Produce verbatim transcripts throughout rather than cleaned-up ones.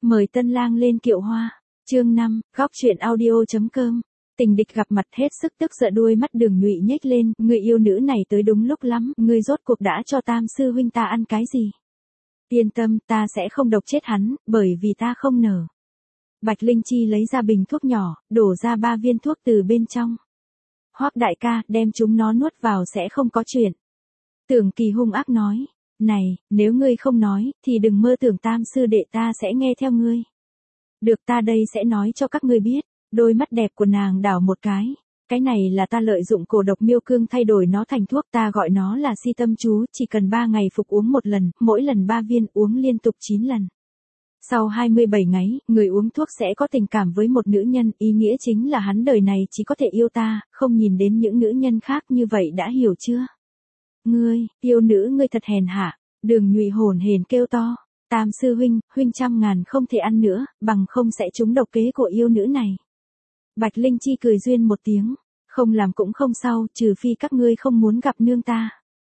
Mời tân lang lên kiệu hoa. Chương năm, góc truyện audio.com. Tình địch gặp mặt hết sức tức giận, đuôi mắt Đường Nhụy nhếch lên, người yêu nữ này tới đúng lúc lắm, ngươi rốt cuộc đã cho Tam sư huynh ta ăn cái gì? Yên tâm, ta sẽ không độc chết hắn, bởi vì ta không nở. Bạch Linh Chi lấy ra bình thuốc nhỏ, đổ ra ba viên thuốc từ bên trong. Hoắc đại ca, đem chúng nó nuốt vào sẽ không có chuyện. Tưởng Kỳ hung ác nói, này, nếu ngươi không nói, thì đừng mơ tưởng Tam sư đệ ta sẽ nghe theo ngươi. Được, ta đây sẽ nói cho các ngươi biết. Đôi mắt đẹp của nàng đảo một cái. Cái này là ta lợi dụng cổ độc miêu cương thay đổi nó thành thuốc, ta gọi nó là si tâm chú, chỉ cần ba ngày phục uống một lần, mỗi lần ba viên, uống liên tục chín lần. Sau hai mươi bảy ngày, người uống thuốc sẽ có tình cảm với một nữ nhân, ý nghĩa chính là hắn đời này chỉ có thể yêu ta, không nhìn đến những nữ nhân khác, như vậy đã hiểu chưa? Ngươi, yêu nữ ngươi thật hèn hạ. Đường Nhụy hồn hển kêu to. Tam sư huynh, huynh trăm ngàn không thể ăn nữa, bằng không sẽ trúng độc kế của yêu nữ này. Bạch Linh Chi cười duyên một tiếng, không làm cũng không sao, trừ phi các ngươi không muốn gặp nương ta.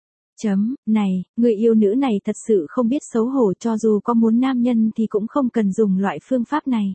Chấm, này, người yêu nữ này thật sự không biết xấu hổ, cho dù có muốn nam nhân thì cũng không cần dùng loại phương pháp này.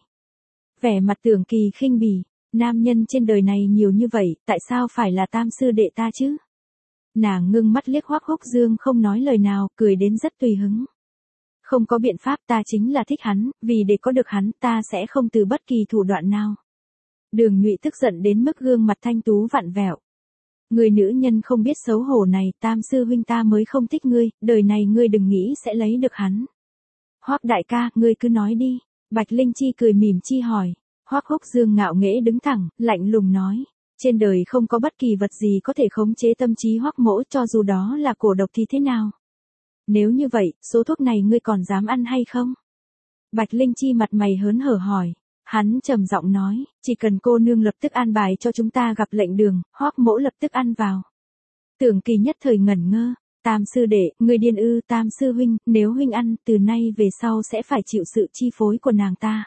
Vẻ mặt Tưởng Kỳ khinh bỉ, nam nhân trên đời này nhiều như vậy, tại sao phải là Tam sư đệ ta chứ? Nàng ngưng mắt liếc Hoắc Húc Dương không nói lời nào, cười đến rất tùy hứng. Không có biện pháp, ta chính là thích hắn, vì để có được hắn ta sẽ không từ bất kỳ thủ đoạn nào. Đường Nhụy tức giận đến mức gương mặt thanh tú vặn vẹo. Người nữ nhân không biết xấu hổ này, Tam sư huynh ta mới không thích ngươi, đời này ngươi đừng nghĩ sẽ lấy được hắn. Hoắc đại ca, ngươi cứ nói đi. Bạch Linh Chi cười mỉm chi hỏi. Hoắc Húc Dương ngạo nghễ đứng thẳng, lạnh lùng nói. Trên đời không có bất kỳ vật gì có thể khống chế tâm trí Hoắc mỗ, cho dù đó là cổ độc thì thế nào. Nếu như vậy, số thuốc này ngươi còn dám ăn hay không? Bạch Linh Chi mặt mày hớn hở hỏi. Hắn trầm giọng nói, chỉ cần cô nương lập tức an bài cho chúng ta gặp lệnh đường, Hoắc mỗ lập tức ăn vào. Tưởng Kỳ nhất thời ngẩn ngơ, Tam sư đệ, người điên ư? Tam sư huynh, nếu huynh ăn, từ nay về sau sẽ phải chịu sự chi phối của nàng ta.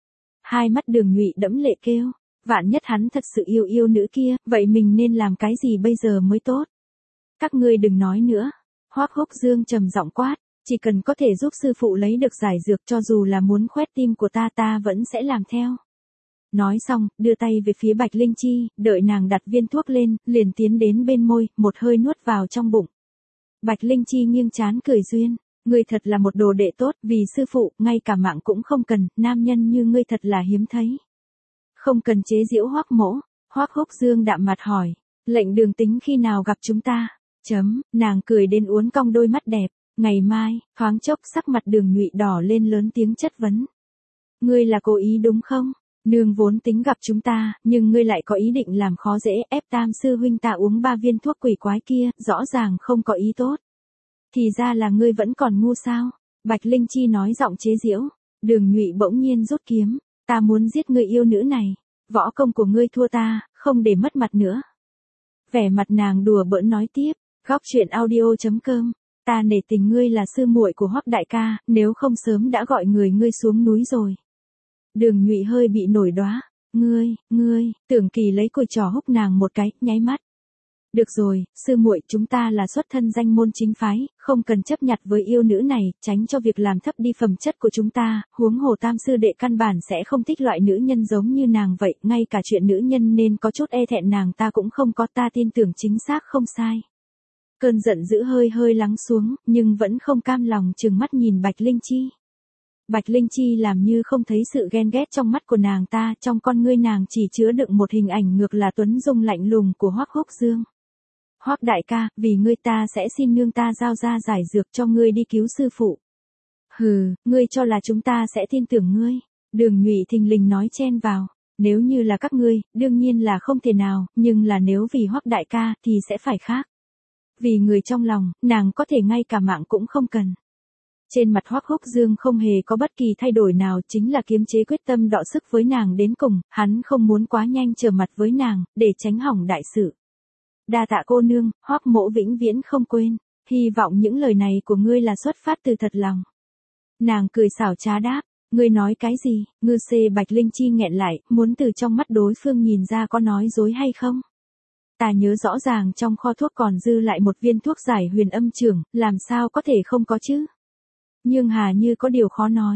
Hai mắt Đường Nhụy đẫm lệ kêu, vạn nhất hắn thật sự yêu yêu nữ kia, vậy mình nên làm cái gì bây giờ mới tốt? Các ngươi đừng nói nữa. Hoắc Húc Dương trầm giọng quát. Chỉ cần có thể giúp sư phụ lấy được giải dược, cho dù là muốn khoét tim của ta ta vẫn sẽ làm theo. Nói xong, đưa tay về phía Bạch Linh Chi, đợi nàng đặt viên thuốc lên, liền tiến đến bên môi, một hơi nuốt vào trong bụng. Bạch Linh Chi nghiêng trán cười duyên, ngươi thật là một đồ đệ tốt, vì sư phụ, ngay cả mạng cũng không cần, nam nhân như ngươi thật là hiếm thấy. Không cần chế giễu Hoắc mỗ. Hoắc Húc Dương đạm mặt hỏi, lệnh đường tính khi nào gặp chúng ta? Chấm, nàng cười đến uốn cong đôi mắt đẹp. Ngày mai, thoáng chốc sắc mặt Đường Nhụy đỏ lên lớn tiếng chất vấn. Ngươi là cố ý đúng không? Nương vốn tính gặp chúng ta, nhưng ngươi lại có ý định làm khó dễ, ép Tam sư huynh ta uống ba viên thuốc quỷ quái kia, rõ ràng không có ý tốt. Thì ra là ngươi vẫn còn ngu sao? Bạch Linh Chi nói giọng chế giễu. Đường Nhụy bỗng nhiên rút kiếm, ta muốn giết người yêu nữ này. Võ công của ngươi thua ta, không để mất mặt nữa. Vẻ mặt nàng đùa bỡn nói tiếp, góc truyện audio.com. Ta nể tình ngươi là sư muội của Hoắc đại ca, nếu không sớm đã gọi người ngươi xuống núi rồi. Đường Nhụy hơi bị nổi đoá. Ngươi, ngươi, Tưởng Kỳ lấy cùi trò húc nàng một cái, nháy mắt. Được rồi, sư muội, chúng ta là xuất thân danh môn chính phái, không cần chấp nhặt với yêu nữ này, tránh cho việc làm thấp đi phẩm chất của chúng ta, huống hồ Tam sư đệ căn bản sẽ không thích loại nữ nhân giống như nàng vậy, ngay cả chuyện nữ nhân nên có chút e thẹn nàng ta cũng không có, ta tin tưởng chính xác không sai. Cơn giận dữ hơi hơi lắng xuống, nhưng vẫn không cam lòng trừng mắt nhìn Bạch Linh Chi. Bạch Linh Chi làm như không thấy sự ghen ghét trong mắt của nàng ta, trong con ngươi nàng chỉ chứa đựng một hình ảnh ngược là Tuấn Dung lạnh lùng của Hoắc Húc Dương. Hoắc đại ca, vì ngươi ta sẽ xin nương ta giao ra giải dược cho ngươi đi cứu sư phụ. Hừ, ngươi cho là chúng ta sẽ tin tưởng ngươi? Đường Nhụy thình lình nói chen vào. Nếu như là các ngươi, đương nhiên là không thể nào, nhưng là nếu vì Hoắc đại ca thì sẽ phải khác. Vì người trong lòng, nàng có thể ngay cả mạng cũng không cần. Trên mặt Hoắc Húc Dương không hề có bất kỳ thay đổi nào, chính là kiềm chế quyết tâm đọ sức với nàng đến cùng, hắn không muốn quá nhanh trở mặt với nàng, để tránh hỏng đại sự. Đa tạ cô nương, Hoắc mỗ vĩnh viễn không quên, hy vọng những lời này của ngươi là xuất phát từ thật lòng. Nàng cười xảo trá đáp, ngươi nói cái gì? Ngư xê Bạch Linh Chi nghẹn lại, muốn từ trong mắt đối phương nhìn ra có nói dối hay không. Ta nhớ rõ ràng trong kho thuốc còn dư lại một viên thuốc giải huyền âm trưởng, làm sao có thể không có chứ? Nhưng Hà như có điều khó nói.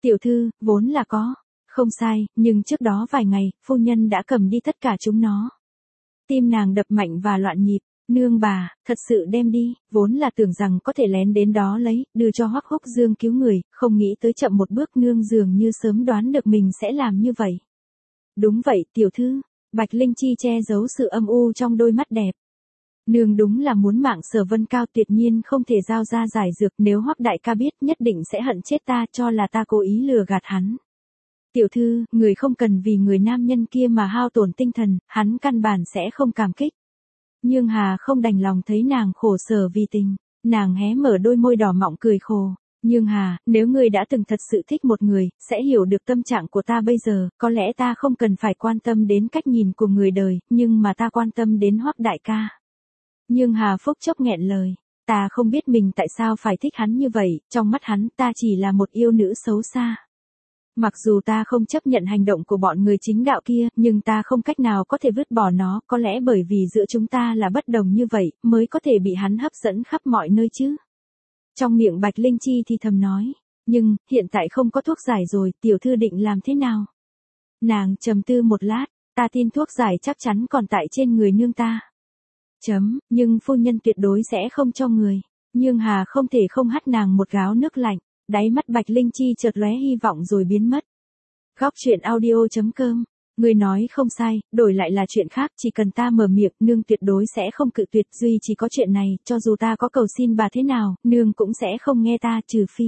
Tiểu thư, vốn là có. Không sai, nhưng trước đó vài ngày, phu nhân đã cầm đi tất cả chúng nó. Tim nàng đập mạnh và loạn nhịp. Nương bà, thật sự đem đi, vốn là tưởng rằng có thể lén đến đó lấy, đưa cho Hoắc Húc Dương cứu người, không nghĩ tới chậm một bước nương dường như sớm đoán được mình sẽ làm như vậy. Đúng vậy, tiểu thư. Bạch Linh Chi che giấu sự âm u trong đôi mắt đẹp. Nương đúng là muốn mạng Sở Vân Cao, tuyệt nhiên không thể giao ra giải dược, nếu Hoắc đại ca biết nhất định sẽ hận chết ta, cho là ta cố ý lừa gạt hắn. Tiểu thư, người không cần vì người nam nhân kia mà hao tổn tinh thần, hắn căn bản sẽ không cảm kích. Nhưng Hà không đành lòng thấy nàng khổ sở vì tình, nàng hé mở đôi môi đỏ mọng cười khổ. Nhưng Hà, nếu ngươi đã từng thật sự thích một người, sẽ hiểu được tâm trạng của ta bây giờ, có lẽ ta không cần phải quan tâm đến cách nhìn của người đời, nhưng mà ta quan tâm đến Hoắc đại ca. Nhưng Hà phúc chốc nghẹn lời, ta không biết mình tại sao phải thích hắn như vậy, trong mắt hắn ta chỉ là một yêu nữ xấu xa. Mặc dù ta không chấp nhận hành động của bọn người chính đạo kia, nhưng ta không cách nào có thể vứt bỏ nó, có lẽ bởi vì giữa chúng ta là bất đồng như vậy, mới có thể bị hắn hấp dẫn khắp mọi nơi chứ. Trong miệng Bạch Linh Chi thì thầm nói, nhưng, hiện tại không có thuốc giải rồi, tiểu thư định làm thế nào? Nàng trầm tư một lát, ta tin thuốc giải chắc chắn còn tại trên người nương ta. Chấm, nhưng phu nhân tuyệt đối sẽ không cho người. Nhưng Hà không thể không hắt nàng một gáo nước lạnh, đáy mắt Bạch Linh Chi chợt lóe hy vọng rồi biến mất. Góc truyện audio chấm com. Người nói không sai, đổi lại là chuyện khác, chỉ cần ta mở miệng, nương tuyệt đối sẽ không cự tuyệt, duy chỉ có chuyện này, cho dù ta có cầu xin bà thế nào, nương cũng sẽ không nghe ta, trừ phi.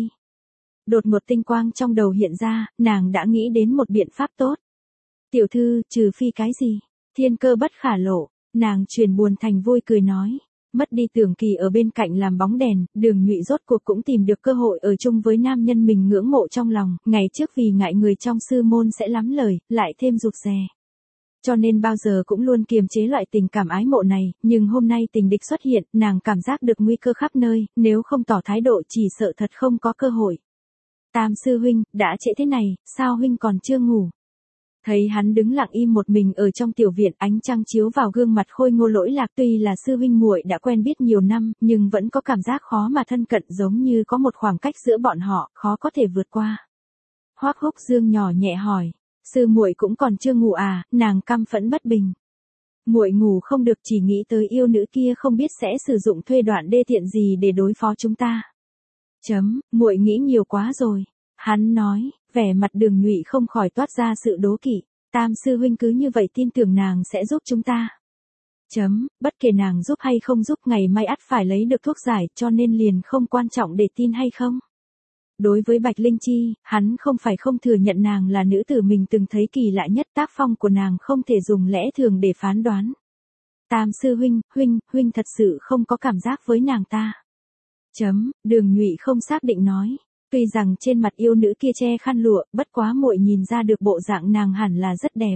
Đột một tinh quang trong đầu hiện ra, nàng đã nghĩ đến một biện pháp tốt. Tiểu thư, trừ phi cái gì? Thiên cơ bất khả lộ, nàng chuyển buồn thành vui cười nói. Mất đi Tưởng Kỳ ở bên cạnh làm bóng đèn, Đường Nhụy rốt cuộc cũng tìm được cơ hội ở chung với nam nhân mình ngưỡng mộ trong lòng, ngày trước vì ngại người trong sư môn sẽ lắm lời, lại thêm rụt rè. Cho nên bao giờ cũng luôn kiềm chế loại tình cảm ái mộ này, nhưng hôm nay tình địch xuất hiện, nàng cảm giác được nguy cơ khắp nơi, nếu không tỏ thái độ chỉ sợ thật không có cơ hội. Tam sư huynh, đã trễ thế này, sao huynh còn chưa ngủ? Thấy hắn đứng lặng im một mình ở trong tiểu viện, ánh trăng chiếu vào gương mặt khôi ngô lỗi lạc, tuy là sư huynh muội đã quen biết nhiều năm, nhưng vẫn có cảm giác khó mà thân cận, giống như có một khoảng cách giữa bọn họ, khó có thể vượt qua. Hoắc Húc Dương nhỏ nhẹ hỏi, sư muội cũng còn chưa ngủ à? Nàng căm phẫn bất bình. Muội ngủ không được, chỉ nghĩ tới yêu nữ kia không biết sẽ sử dụng thuê đoạn đê tiện gì để đối phó chúng ta. Chấm, muội nghĩ nhiều quá rồi. Hắn nói, vẻ mặt Đường Nhụy không khỏi toát ra sự đố kỵ. Tam sư huynh cứ như vậy tin tưởng nàng sẽ giúp chúng ta. Chấm, bất kể nàng giúp hay không giúp, ngày mai ắt phải lấy được thuốc giải, cho nên liền không quan trọng để tin hay không. Đối với Bạch Linh Chi, hắn không phải không thừa nhận nàng là nữ tử mình từng thấy kỳ lạ nhất, tác phong của nàng không thể dùng lẽ thường để phán đoán. Tam sư huynh, huynh, huynh thật sự không có cảm giác với nàng ta. Chấm, Đường Nhụy không xác định nói. Tuy rằng trên mặt yêu nữ kia che khăn lụa, bất quá muội nhìn ra được bộ dạng nàng hẳn là rất đẹp.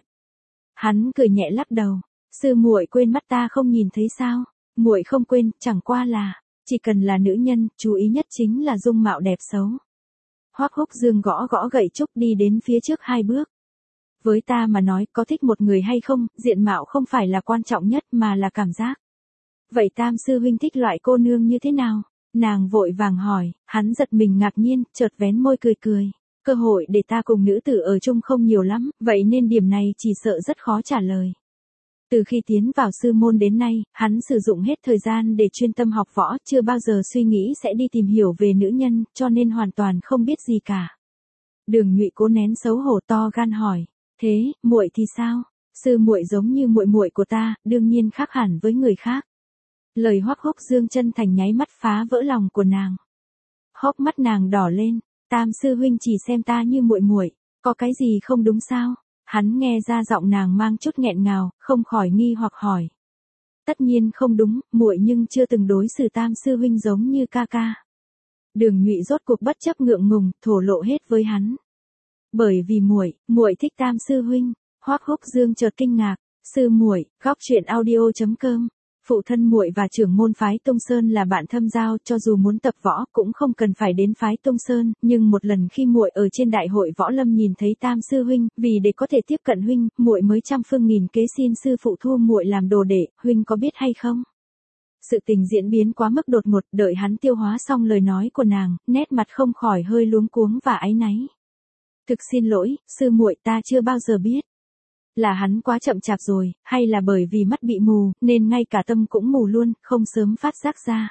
Hắn cười nhẹ lắc đầu, sư muội quên mắt ta không nhìn thấy sao? Muội không quên, chẳng qua là, chỉ cần là nữ nhân, chú ý nhất chính là dung mạo đẹp xấu. Hoắc Húc Dương gõ gõ gậy trúc đi đến phía trước hai bước. Với ta mà nói, có thích một người hay không, diện mạo không phải là quan trọng nhất mà là cảm giác. Vậy Tam sư huynh thích loại cô nương như thế nào? Nàng vội vàng hỏi, hắn giật mình ngạc nhiên, chợt vén môi cười cười. Cơ hội để ta cùng nữ tử ở chung không nhiều lắm, vậy nên điểm này chỉ sợ rất khó trả lời. Từ khi tiến vào sư môn đến nay, hắn sử dụng hết thời gian để chuyên tâm học võ, chưa bao giờ suy nghĩ sẽ đi tìm hiểu về nữ nhân, cho nên hoàn toàn không biết gì cả. Đường Nhụy cố nén xấu hổ to gan hỏi, thế, muội thì sao? Sư muội giống như muội muội của ta, đương nhiên khác hẳn với người khác. Lời Hoắc Húc Dương chân thành nháy mắt phá vỡ lòng của nàng. Hốc mắt nàng đỏ lên, Tam sư huynh chỉ xem ta như muội muội, có cái gì không đúng sao? Hắn nghe ra giọng nàng mang chút nghẹn ngào, không khỏi nghi hoặc hỏi. Tất nhiên không đúng, muội nhưng chưa từng đối xử Tam sư huynh giống như ca ca. Đường Nhụy rốt cuộc bất chấp ngượng ngùng, thổ lộ hết với hắn. Bởi vì muội, muội thích Tam sư huynh. Hoắc Húc Dương chợt kinh ngạc, sư muội, góc truyện audio chấm com. Phụ thân muội và trưởng môn phái Tông Sơn là bạn thâm giao, cho dù muốn tập võ cũng không cần phải đến phái Tông Sơn, nhưng một lần khi muội ở trên đại hội võ lâm nhìn thấy Tam sư huynh, vì để có thể tiếp cận huynh, muội mới trăm phương nghìn kế xin sư phụ thu muội làm đồ đệ, huynh có biết hay không? Sự tình diễn biến quá mức đột ngột, đợi hắn tiêu hóa xong lời nói của nàng, nét mặt không khỏi hơi luống cuống và áy náy. Thực xin lỗi, sư muội, ta chưa bao giờ biết. Là hắn quá chậm chạp rồi, hay là bởi vì mắt bị mù, nên ngay cả tâm cũng mù luôn, không sớm phát giác ra.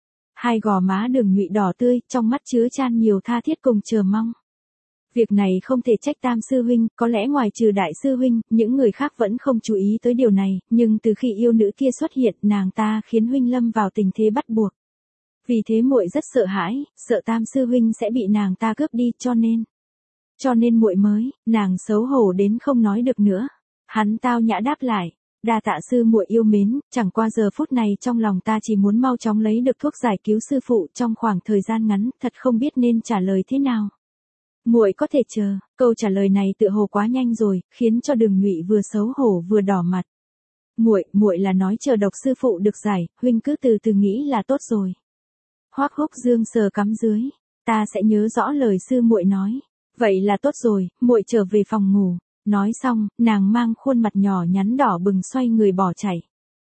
Hai gò má Đường Nhụy đỏ tươi, trong mắt chứa chan nhiều tha thiết cùng chờ mong. Việc này không thể trách Tam sư huynh, có lẽ ngoài trừ đại sư huynh, những người khác vẫn không chú ý tới điều này, nhưng từ khi yêu nữ kia xuất hiện, nàng ta khiến huynh lâm vào tình thế bắt buộc. Vì thế muội rất sợ hãi, sợ Tam sư huynh sẽ bị nàng ta cướp đi, cho nên, cho nên muội mới, nàng xấu hổ đến không nói được nữa. Hắn tao nhã đáp lại, đa tạ sư muội yêu mến, chẳng qua giờ phút này trong lòng ta chỉ muốn mau chóng lấy được thuốc giải cứu sư phụ trong khoảng thời gian ngắn, thật không biết nên trả lời thế nào. Muội có thể chờ. Câu trả lời này tựa hồ quá nhanh rồi, khiến cho Đường Nhụy vừa xấu hổ vừa đỏ mặt. Muội, muội là nói chờ độc sư phụ được giải, huynh cứ từ từ nghĩ là tốt rồi. Hoắc Húc Dương sờ cắm dưới, ta sẽ nhớ rõ lời sư muội nói. Vậy là tốt rồi, muội trở về phòng ngủ. Nói xong, nàng mang khuôn mặt nhỏ nhắn đỏ bừng xoay người bỏ chạy.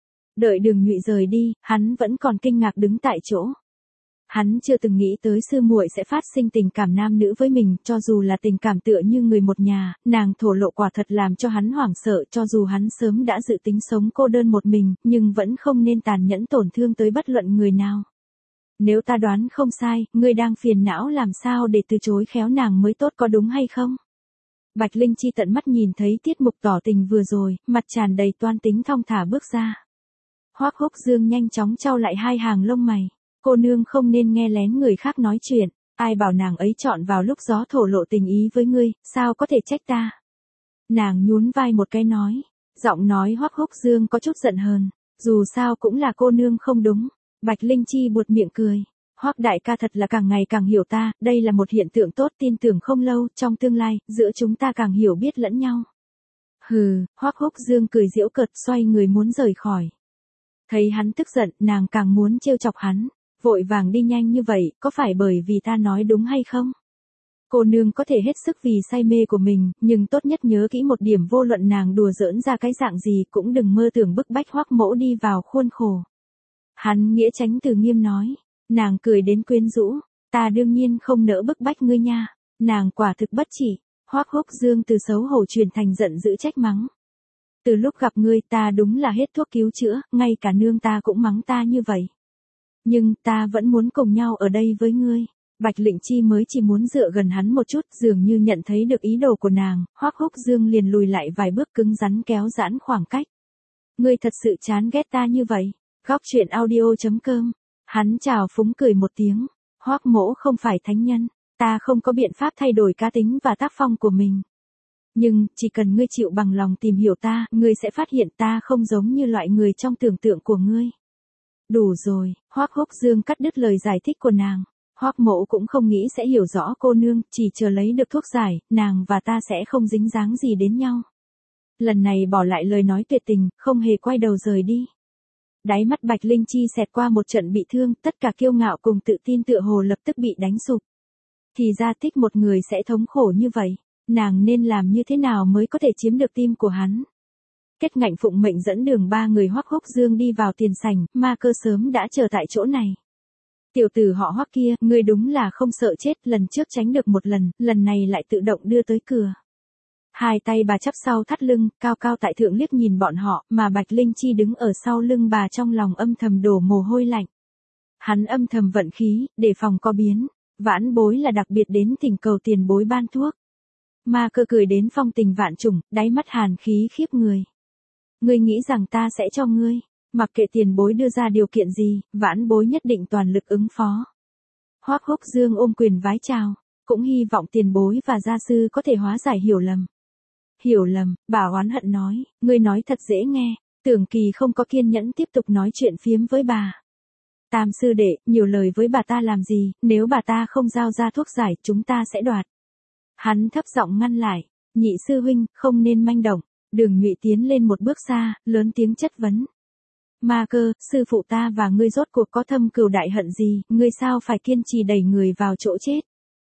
Đợi Đường Nhụy rời đi, hắn vẫn còn kinh ngạc đứng tại chỗ. Hắn chưa từng nghĩ tới sư muội sẽ phát sinh tình cảm nam nữ với mình, cho dù là tình cảm tựa như người một nhà, nàng thổ lộ quả thật làm cho hắn hoảng sợ, cho dù hắn sớm đã dự tính sống cô đơn một mình, nhưng vẫn không nên tàn nhẫn tổn thương tới bất luận người nào. Nếu ta đoán không sai, ngươi đang phiền não làm sao để từ chối khéo nàng mới tốt, có đúng hay không? Bạch Linh Chi tận mắt nhìn thấy tiết mục tỏ tình vừa rồi, mặt tràn đầy toan tính thong thả bước ra. Hoắc Húc Dương nhanh chóng chau lại hai hàng lông mày. Cô nương không nên nghe lén người khác nói chuyện, ai bảo nàng ấy chọn vào lúc gió thổ lộ tình ý với ngươi, sao có thể trách ta? Nàng nhún vai một cái nói, giọng nói Hoắc Húc Dương có chút giận hờn, dù sao cũng là cô nương không đúng. Bạch Linh Chi buột miệng cười, Hoắc đại ca thật là càng ngày càng hiểu ta, đây là một hiện tượng tốt, tin tưởng không lâu, trong tương lai, giữa chúng ta càng hiểu biết lẫn nhau. Hừ, Hoắc Húc Dương cười giễu cợt xoay người muốn rời khỏi. Thấy hắn tức giận, nàng càng muốn trêu chọc hắn. Vội vàng đi nhanh như vậy, có phải bởi vì ta nói đúng hay không? Cô nương có thể hết sức vì say mê của mình, nhưng tốt nhất nhớ kỹ một điểm, vô luận nàng đùa giỡn ra cái dạng gì cũng đừng mơ tưởng bức bách Hoắc mỗ đi vào khuôn khổ. Hắn nghĩa tránh từ nghiêm nói, nàng cười đến quyến rũ, ta đương nhiên không nỡ bức bách ngươi nha, nàng quả thực bất chỉ. Hoắc Húc Dương từ xấu hổ truyền thành giận dữ trách mắng. Từ lúc gặp ngươi ta đúng là hết thuốc cứu chữa, ngay cả nương ta cũng mắng ta như vậy. Nhưng ta vẫn muốn cùng nhau ở đây với ngươi. Bạch Lệnh Chi mới chỉ muốn dựa gần hắn một chút, dường như nhận thấy được ý đồ của nàng, Hoắc Húc Dương liền lùi lại vài bước cứng rắn kéo giãn khoảng cách. Ngươi thật sự chán ghét ta như vậy. Góc truyện audio chấm com. Hắn chào phúng cười một tiếng. Hoắc mỗ không phải thánh nhân, ta không có biện pháp thay đổi cá tính và tác phong của mình. Nhưng, chỉ cần ngươi chịu bằng lòng tìm hiểu ta, ngươi sẽ phát hiện ta không giống như loại người trong tưởng tượng của ngươi. Đủ rồi, Hoắc Húc Dương cắt đứt lời giải thích của nàng. Hoắc mỗ cũng không nghĩ sẽ hiểu rõ cô nương, chỉ chờ lấy được thuốc giải, nàng và ta sẽ không dính dáng gì đến nhau. Lần này bỏ lại lời nói tuyệt tình, không hề quay đầu rời đi. Đáy mắt Bạch Linh Chi xẹt qua một trận bị thương, tất cả kiêu ngạo cùng tự tin tựa hồ lập tức bị đánh sụp. Thì ra thích một người sẽ thống khổ như vậy, nàng nên làm như thế nào mới có thể chiếm được tim của hắn. Kết ngạnh phụng mệnh dẫn đường ba người Hoắc Húc Dương đi vào tiền sảnh, Ma Cơ sớm đã chờ tại chỗ này. Tiểu tử họ Hoắc kia, ngươi đúng là không sợ chết, lần trước tránh được một lần, lần này lại tự động đưa tới cửa. Hai tay bà chắp sau thắt lưng, cao cao tại thượng liếc nhìn bọn họ, mà Bạch Linh Chi đứng ở sau lưng bà trong lòng âm thầm đổ mồ hôi lạnh. Hắn âm thầm vận khí, để phòng có biến, vãn bối là đặc biệt đến thỉnh cầu tiền bối ban thuốc. Ma Cơ cười đến phong tình vạn trùng, đáy mắt hàn khí khiếp người. Ngươi nghĩ rằng ta sẽ cho ngươi, mặc kệ tiền bối đưa ra điều kiện gì, vãn bối nhất định toàn lực ứng phó. Hoắc Húc Dương ôm quyền vái chào, cũng hy vọng tiền bối và gia sư có thể hóa giải hiểu lầm. Hiểu lầm, bà oán hận nói, ngươi nói thật dễ nghe, Tưởng Kỳ không có kiên nhẫn tiếp tục nói chuyện phiếm với bà. Tam sư đệ, nhiều lời với bà ta làm gì, nếu bà ta không giao ra thuốc giải, chúng ta sẽ đoạt. Hắn thấp giọng ngăn lại, nhị sư huynh, không nên manh động. Đường Nhụy tiến lên một bước xa, lớn tiếng chất vấn. Ma Cơ, sư phụ ta và ngươi rốt cuộc có thâm cừu đại hận gì, ngươi sao phải kiên trì đẩy người vào chỗ chết?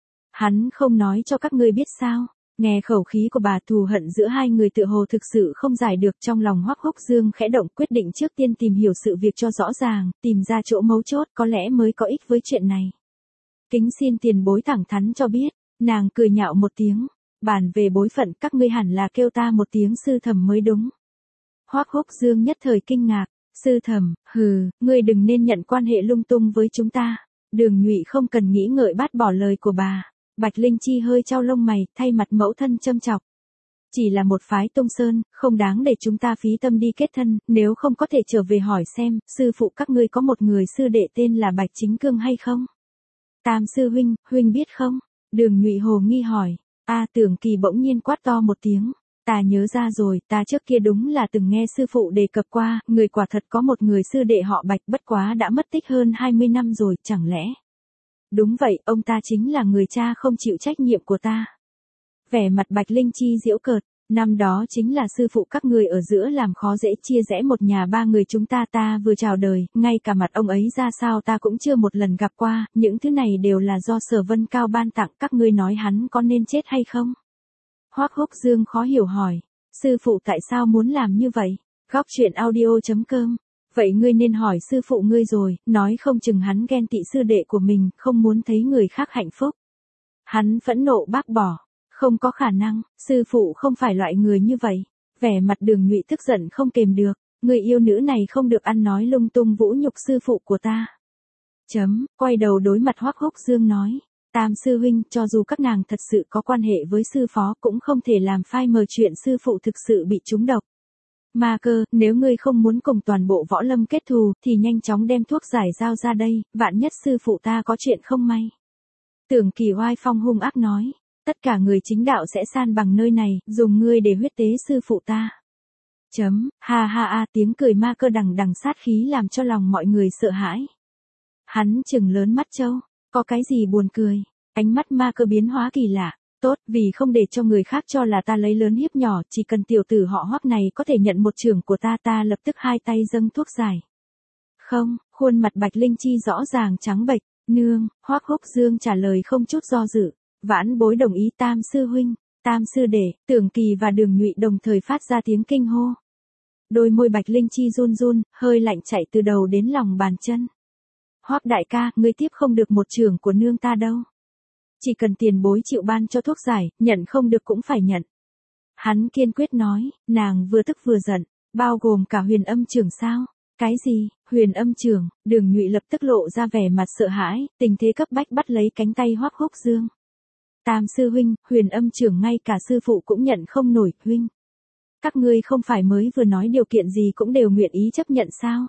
Hắn không nói cho các ngươi biết sao? Nghe khẩu khí của bà, thù hận giữa hai người tựa hồ thực sự không giải được, trong lòng Hoắc Húc Dương khẽ động, quyết định trước tiên tìm hiểu sự việc cho rõ ràng, tìm ra chỗ mấu chốt, có lẽ mới có ích với chuyện này. Kính xin tiền bối thẳng thắn cho biết. Nàng cười nhạo một tiếng. bàn về bối phận các ngươi hẳn là kêu ta một tiếng sư thẩm mới đúng. Hoắc Húc Dương nhất thời kinh ngạc, sư thẩm, hừ, ngươi đừng nên nhận quan hệ lung tung với chúng ta. Đường Nhụy không cần nghĩ ngợi bác bỏ lời của bà. Bạch Linh Chi hơi chau lông mày, thay mặt mẫu thân châm chọc. Chỉ là một phái Tung Sơn, không đáng để chúng ta phí tâm đi kết thân, nếu không có thể trở về hỏi xem, sư phụ các ngươi có một người sư đệ tên là Bạch Chính Cương hay không? Tam sư huynh, huynh biết không? Đường Nhụy hồ nghi hỏi. A Tưởng Kỳ bỗng nhiên quát to một tiếng. Ta nhớ ra rồi, ta trước kia đúng là từng nghe sư phụ đề cập qua, người quả thật có một người sư đệ họ Bạch, bất quá đã mất tích hơn hai mươi năm rồi, chẳng lẽ? Đúng vậy, ông ta chính là người cha không chịu trách nhiệm của ta. Vẻ mặt Bạch Linh Chi giễu cợt, năm đó chính là sư phụ các người ở giữa làm khó dễ chia rẽ một nhà ba người chúng ta ta vừa chào đời, ngay cả mặt ông ấy ra sao ta cũng chưa một lần gặp qua, những thứ này đều là do Sở Vân Cao ban tặng, các ngươi nói hắn có nên chết hay không? Hoắc Húc Dương khó hiểu hỏi, sư phụ tại sao muốn làm như vậy? Góc truyện audio chấm com. Vậy ngươi nên hỏi sư phụ ngươi rồi, nói không chừng hắn ghen tị sư đệ của mình, không muốn thấy người khác hạnh phúc. Hắn phẫn nộ bác bỏ, không có khả năng, sư phụ không phải loại người như vậy. Vẻ mặt Đường Nhụy tức giận không kềm được, người yêu nữ này không được ăn nói lung tung vũ nhục sư phụ của ta. Chấm, quay đầu đối mặt Hoắc Húc Dương nói. Tam sư huynh, cho dù các nàng thật sự có quan hệ với sư phó cũng không thể làm phai mờ chuyện sư phụ thực sự bị trúng độc. Ma Cơ, nếu ngươi không muốn cùng toàn bộ võ lâm kết thù, thì nhanh chóng đem thuốc giải giao ra đây, vạn nhất sư phụ ta có chuyện không may. Tưởng Kỳ oai phong hung ác nói, tất cả người chính đạo sẽ san bằng nơi này, dùng ngươi để huyết tế sư phụ ta. Chấm, ha ha a tiếng cười Ma Cơ đằng đằng sát khí làm cho lòng mọi người sợ hãi. Hắn trừng lớn mắt trâu. Có cái gì buồn cười, ánh mắt Ma Cơ biến hóa kỳ lạ, tốt, vì không để cho người khác cho là ta lấy lớn hiếp nhỏ, chỉ cần tiểu tử họ Hoắc này có thể nhận một trường của ta ta lập tức hai tay dâng thuốc giải. Không, khuôn mặt Bạch Linh Chi rõ ràng trắng bệch, nương, Hoắc Húc Dương trả lời không chút do dự, vãn bối đồng ý Tam sư huynh, Tam sư đệ, Tưởng Kỳ và Đường Nhụy đồng thời phát ra tiếng kinh hô. Đôi môi Bạch Linh Chi run run, hơi lạnh chảy từ đầu đến lòng bàn chân. Hoắc đại ca, ngươi tiếp không được một trường của nương ta đâu. Chỉ cần tiền bối chịu ban cho thuốc giải, nhận không được cũng phải nhận. Hắn kiên quyết nói, nàng vừa tức vừa giận, bao gồm cả Huyền Âm trưởng sao? Cái gì, Huyền Âm trưởng? Đường Nhụy lập tức lộ ra vẻ mặt sợ hãi, tình thế cấp bách bắt lấy cánh tay Hoắc Húc Dương. Tam sư huynh, Huyền Âm trưởng ngay cả sư phụ cũng nhận không nổi, huynh. Các ngươi không phải mới vừa nói điều kiện gì cũng đều nguyện ý chấp nhận sao?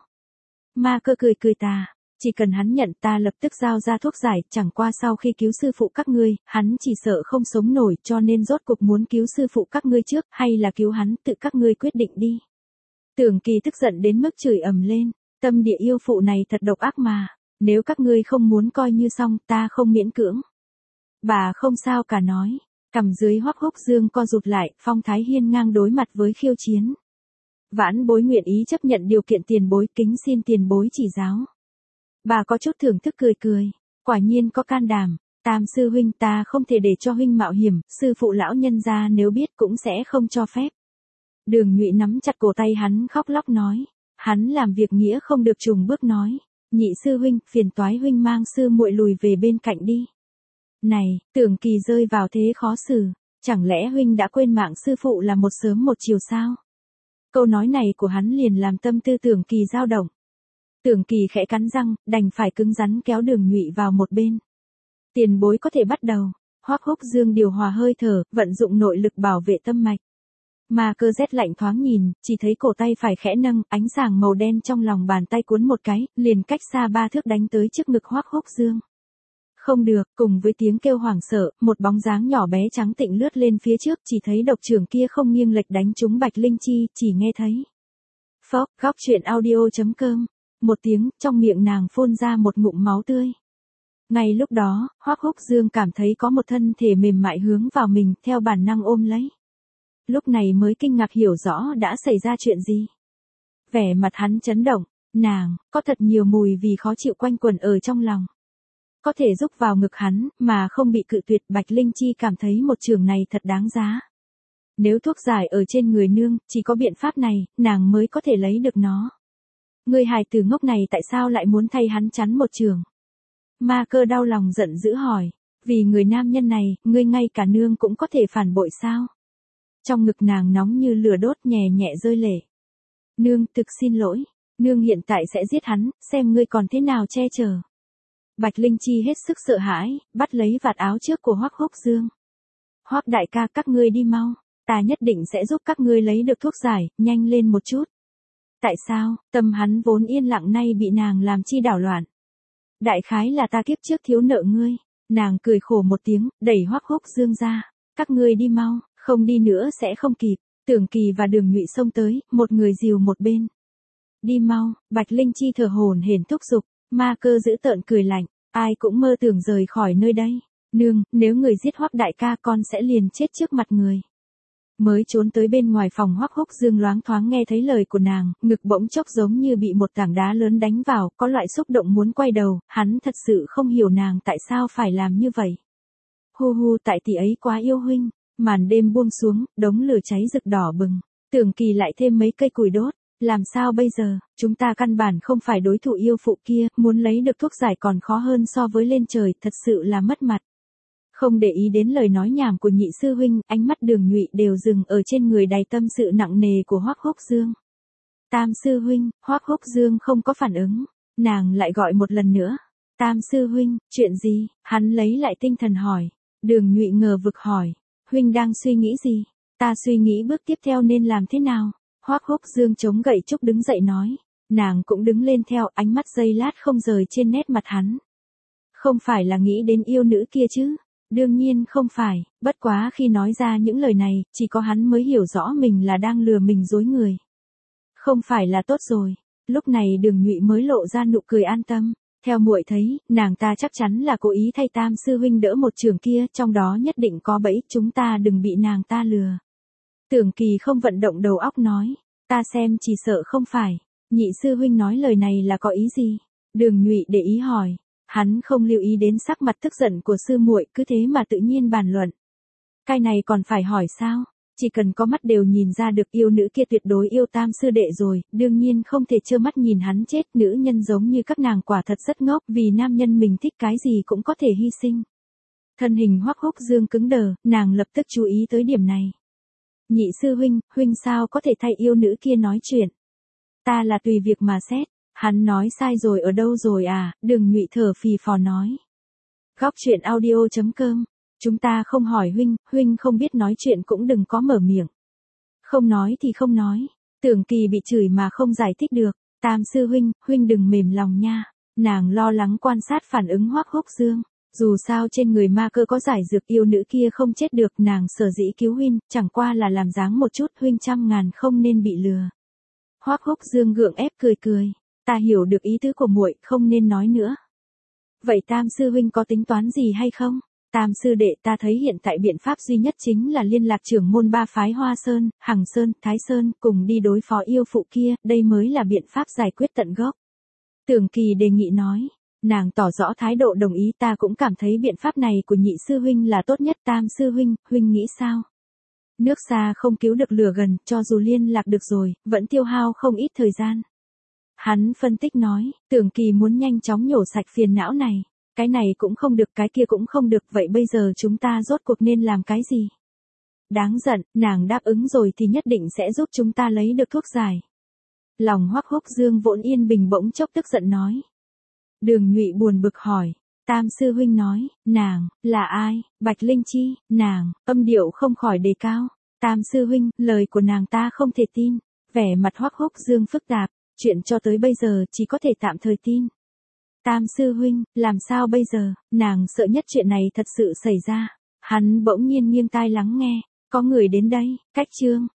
Ma Cơ cười cười tà. Chỉ cần hắn nhận ta lập tức giao ra thuốc giải, chẳng qua sau khi cứu sư phụ các ngươi, hắn chỉ sợ không sống nổi cho nên rốt cục muốn cứu sư phụ các ngươi trước, hay là cứu hắn, tự các ngươi quyết định đi. Tưởng Kỳ tức giận đến mức chửi ầm lên, tâm địa yêu phụ này thật độc ác mà, nếu các ngươi không muốn coi như xong, ta không miễn cưỡng. Bà không sao cả nói, cằm dưới Hoắc Húc Dương co rụt lại, phong thái hiên ngang đối mặt với khiêu chiến. Vãn bối nguyện ý chấp nhận điều kiện tiền bối, kính xin tiền bối chỉ giáo. Bà có chút thưởng thức cười cười, quả nhiên có can đảm, Tam sư huynh ta không thể để cho huynh mạo hiểm, sư phụ lão nhân gia nếu biết cũng sẽ không cho phép. Đường Nhụy nắm chặt cổ tay hắn khóc lóc nói, hắn làm việc nghĩa không được trùng bước nói, nhị sư huynh, phiền toái huynh mang sư muội lùi về bên cạnh đi. Này, Tưởng Kỳ rơi vào thế khó xử, chẳng lẽ huynh đã quên mạng sư phụ là một sớm một chiều sao? Câu nói này của hắn liền làm tâm tư Tưởng Kỳ dao động. Tưởng Kỳ khẽ cắn răng, đành phải cứng rắn kéo Đường Nhụy vào một bên. Tiền bối có thể bắt đầu. Hoắc Húc Dương điều hòa hơi thở, vận dụng nội lực bảo vệ tâm mạch. Ma Cơ rét lạnh thoáng nhìn, chỉ thấy cổ tay phải khẽ nâng, ánh sáng màu đen trong lòng bàn tay cuốn một cái, liền cách xa ba thước đánh tới trước ngực Hoắc Húc Dương. Không được, cùng với tiếng kêu hoảng sợ, một bóng dáng nhỏ bé trắng tịnh lướt lên phía trước, chỉ thấy độc trưởng kia không nghiêng lệch đánh trúng Bạch Linh Chi, chỉ nghe thấy. Phốc, góc truyện audio chấm com. Một tiếng, trong miệng nàng phun ra một ngụm máu tươi. Ngay lúc đó, Hoắc Húc Dương cảm thấy có một thân thể mềm mại hướng vào mình, theo bản năng ôm lấy. Lúc này mới kinh ngạc hiểu rõ đã xảy ra chuyện gì. Vẻ mặt hắn chấn động, nàng, có thật nhiều mùi vì khó chịu quanh quẩn ở trong lòng. Có thể rúc vào ngực hắn, mà không bị cự tuyệt. Bạch Linh Chi cảm thấy một trường này thật đáng giá. Nếu thuốc giải ở trên người nương, chỉ có biện pháp này, nàng mới có thể lấy được nó. Người hài tử ngốc này tại sao lại muốn thay hắn chắn một trường? Ma Cơ đau lòng giận dữ hỏi. Vì người nam nhân này, ngươi ngay cả nương cũng có thể phản bội sao? Trong ngực nàng nóng như lửa đốt nhẹ nhẹ rơi lệ. Nương, thực xin lỗi. Nương hiện tại sẽ giết hắn, xem ngươi còn thế nào che chở. Bạch Linh Chi hết sức sợ hãi, bắt lấy vạt áo trước của Hoắc Húc Dương. Hoắc đại ca, các ngươi đi mau, ta nhất định sẽ giúp các ngươi lấy được thuốc giải, nhanh lên một chút. Tại sao? Tâm hắn vốn yên lặng nay bị nàng làm chi đảo loạn. Đại khái là ta kiếp trước thiếu nợ ngươi. Nàng cười khổ một tiếng, đẩy Hoắc Húc Dương ra. Các ngươi đi mau, không đi nữa sẽ không kịp. Tưởng Kỳ và Đường Nhụy xông tới, một người dìu một bên. Đi mau, Bạch Linh Chi thở hổn hển thúc giục. Ma Cơ dữ tợn cười lạnh, ai cũng mơ tưởng rời khỏi nơi đây. Nương, nếu người giết Hoắc đại ca con sẽ liền chết trước mặt người. Mới trốn tới bên ngoài phòng, Hoắc Húc Dương loáng thoáng nghe thấy lời của nàng, ngực bỗng chốc giống như bị một tảng đá lớn đánh vào, có loại xúc động muốn quay đầu, hắn thật sự không hiểu nàng tại sao phải làm như vậy. Hu hu, tại tỷ ấy quá yêu huynh. Màn đêm buông xuống, đống lửa cháy rực đỏ bừng. Tưởng Kỳ lại thêm mấy cây củi đốt. Làm sao bây giờ, chúng ta căn bản không phải đối thủ yêu phụ kia, muốn lấy được thuốc giải còn khó hơn so với lên trời, thật sự là mất mặt. Không để ý đến lời nói nhảm của nhị sư huynh, ánh mắt Đường Nhụy đều dừng ở trên người đầy tâm sự nặng nề của Hoắc Húc Dương. Tam sư huynh, Hoắc Húc Dương không có phản ứng, nàng lại gọi một lần nữa. Tam sư huynh, chuyện gì? Hắn lấy lại tinh thần hỏi. Đường Nhụy ngờ vực hỏi, huynh đang suy nghĩ gì? Ta suy nghĩ bước tiếp theo nên làm thế nào? Hoắc Húc Dương chống gậy trúc đứng dậy nói. Nàng cũng đứng lên theo, ánh mắt giây lát không rời trên nét mặt hắn. Không phải là nghĩ đến yêu nữ kia chứ? Đương nhiên không phải, bất quá khi nói ra những lời này, chỉ có hắn mới hiểu rõ mình là đang lừa mình dối người. Không phải là tốt rồi. Lúc này Đường Nhụy mới lộ ra nụ cười an tâm. Theo muội thấy, nàng ta chắc chắn là cố ý thay Tam sư huynh đỡ một trường kia, trong đó nhất định có bẫy, chúng ta đừng bị nàng ta lừa. Tưởng Kỳ không vận động đầu óc nói, ta xem chỉ sợ không phải. Nhị sư huynh nói lời này là có ý gì? Đường Nhụy để ý hỏi. Hắn không lưu ý đến sắc mặt tức giận của sư muội, cứ thế mà tự nhiên bàn luận. Cái này còn phải hỏi sao? Chỉ cần có mắt đều nhìn ra được yêu nữ kia tuyệt đối yêu Tam sư đệ rồi, đương nhiên không thể trơ mắt nhìn hắn chết. Nữ nhân giống như các nàng quả thật rất ngốc, vì nam nhân mình thích cái gì cũng có thể hy sinh. Thân hình Hoắc Húc Dương cứng đờ, nàng lập tức chú ý tới điểm này. Nhị sư huynh, huynh sao có thể thay yêu nữ kia nói chuyện? Ta là tùy việc mà xét. Hắn nói sai rồi ở đâu rồi à? Đường Nhụy thở phì phò nói. Góc truyện audio chấm com. Chúng ta không hỏi huynh, huynh không biết nói chuyện cũng đừng có mở miệng. Không nói thì không nói. Tưởng Kỳ bị chửi mà không giải thích được. Tam sư huynh, huynh đừng mềm lòng nha. Nàng lo lắng quan sát phản ứng Hoắc Húc Dương. Dù sao trên người Ma Cơ có giải dược, yêu nữ kia không chết được, nàng sở dĩ cứu huynh, chẳng qua là làm dáng một chút, huynh trăm ngàn không nên bị lừa. Hoắc Húc Dương gượng ép cười cười. Ta hiểu được ý tứ của muội, không nên nói nữa. Vậy Tam sư huynh có tính toán gì hay không? Tam sư đệ, ta thấy hiện tại biện pháp duy nhất chính là liên lạc trưởng môn ba phái Hoa Sơn, Hằng Sơn, Thái Sơn, cùng đi đối phó yêu phụ kia, đây mới là biện pháp giải quyết tận gốc. Tưởng Kỳ đề nghị nói. Nàng tỏ rõ thái độ đồng ý, ta cũng cảm thấy biện pháp này của nhị sư huynh là tốt nhất. Tam sư huynh, huynh nghĩ sao? Nước xa không cứu được lửa gần, cho dù liên lạc được rồi, vẫn tiêu hao không ít thời gian. Hắn phân tích nói, Tưởng Kỳ muốn nhanh chóng nhổ sạch phiền não này. Cái này cũng không được, cái kia cũng không được, vậy bây giờ chúng ta rốt cuộc nên làm cái gì? Đáng giận, nàng đáp ứng rồi thì nhất định sẽ giúp chúng ta lấy được thuốc giải. Lòng Hoắc Húc Dương vốn yên bình bỗng chốc tức giận nói. Đường Nhụy buồn bực hỏi. Tam sư huynh nói, nàng, là ai? Bạch Linh Chi, nàng, âm điệu không khỏi đề cao. Tam sư huynh, lời của nàng ta không thể tin. Vẻ mặt Hoắc Húc Dương phức tạp, chuyện cho tới bây giờ chỉ có thể tạm thời tin. Tam sư huynh, làm sao bây giờ? Nàng sợ nhất chuyện này thật sự xảy ra. Hắn bỗng nhiên nghiêng tai lắng nghe. Có người đến đây, cách chương.